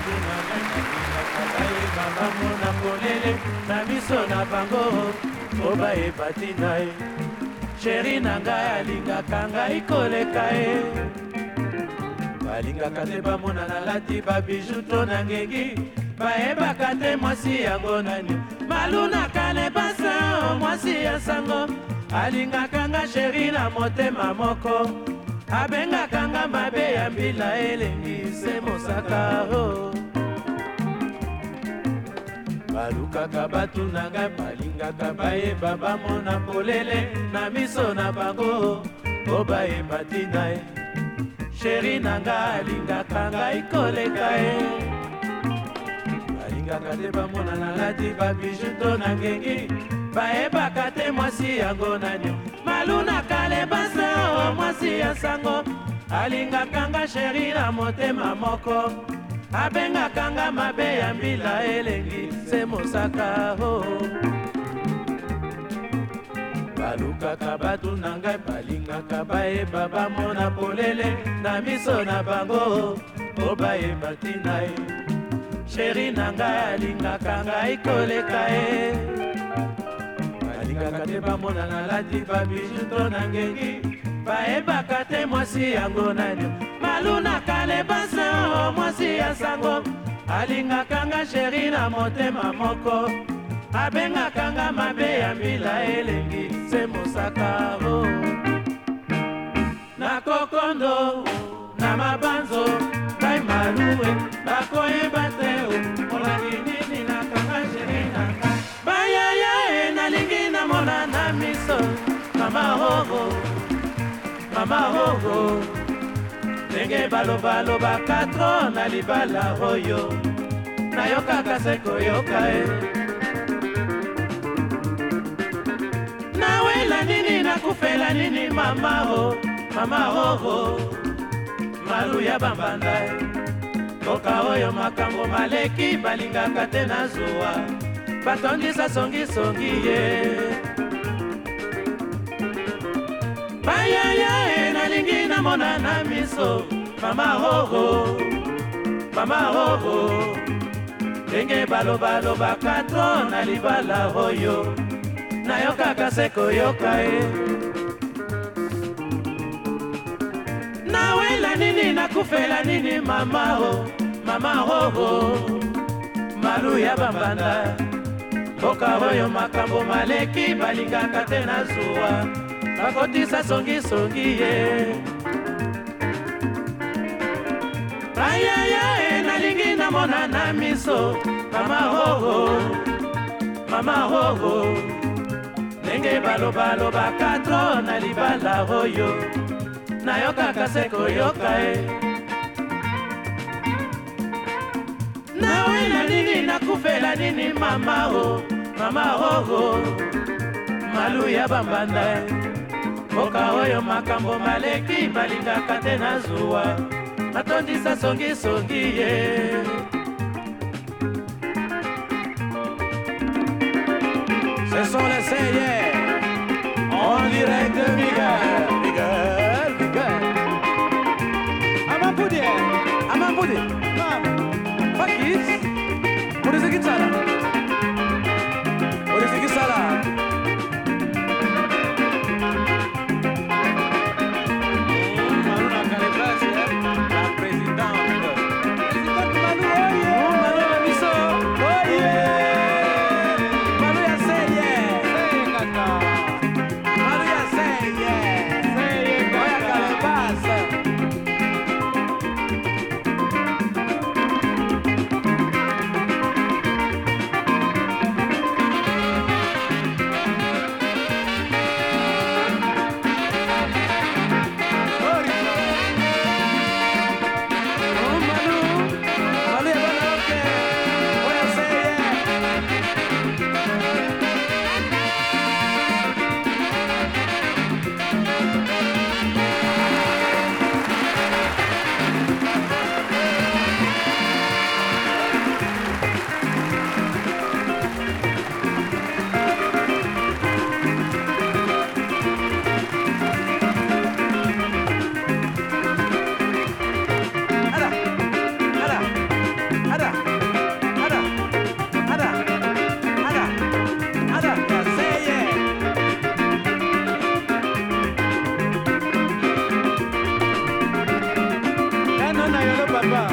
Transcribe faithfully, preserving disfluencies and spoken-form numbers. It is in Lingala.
bamona polele na miso na bango po bayeba ntina ye sheri na ngai alingaka ngai koleka ye balingaka te bamona nalati babiju to na ngengi bayebaka te mwasi yango nani malunaka ne basa mwasi ya sango alingaka nga sheri na motema moko abengaka nga mabe ya mbila elengi se mosaka o balukaka batuna ngai balingaka bayeba bamona polele na miso na bango po bayeba ntina ye sheri na ngai alingaka ngai koleka ye balingaka te bamona nalati babiju to na ngengi bayebaka te mwasi yango nani malunaka lebasa o mwasi ya sango alingaka nga sheri na motema moko abengaka nga mabe ya mbila elengi se mosaka o balukaka batuna ngai balingaka bayeba bamona polele na miso na bango po bayeba ntina ye sheri na ngai alingaka ngai koleka ye balingaka te bamona nalati babiju to na ngengi bayebaka te mwasi yango nani malunaka lebasa o mwasi ya sango alingaka nga sheri na motema moko abengaka nga mabe ya mbila elengi se mosaka o na kokondo na mabanzo ngai malue bakoyeba te o molandi nini nakanga sheri na ngai bayaya e nalingi namona na miso mama hoho mama hoho ndenge balobaloba katro na libala oyo nayokaka se koyoka e nawela nini nakufela nini mama ho mama hoho malu ya bambanda e mboka oyo makambo maleki balingaka te na zuwa batondisa songisongi ye bayaya e nalingi namona na miso mama hoho mama hoho ndenge balobaloba katro na libala oyo nayokaka se koyoka e nawela nini nakufela nini mama ho mama hoho malu ya bambanda mboka oyo makambo maleki balingaka te na zuwa bakotisa songisongi ye ayaya e nalingi namona na miso mama hoho mama hoho ndenge balobaloba katro na libala oyo nayokaka se koyoka e nawela nini nakufela nini mama ho mama hoho malu ya bambanda e mboka oyo makambo maleki balingaka te na zuwa matondisa songisongi ye ce sont les Seyers en direct de Miguel Miguel Miguel Amapudi Amapudi Fakis Muriziki Sala Muriziki Sala papa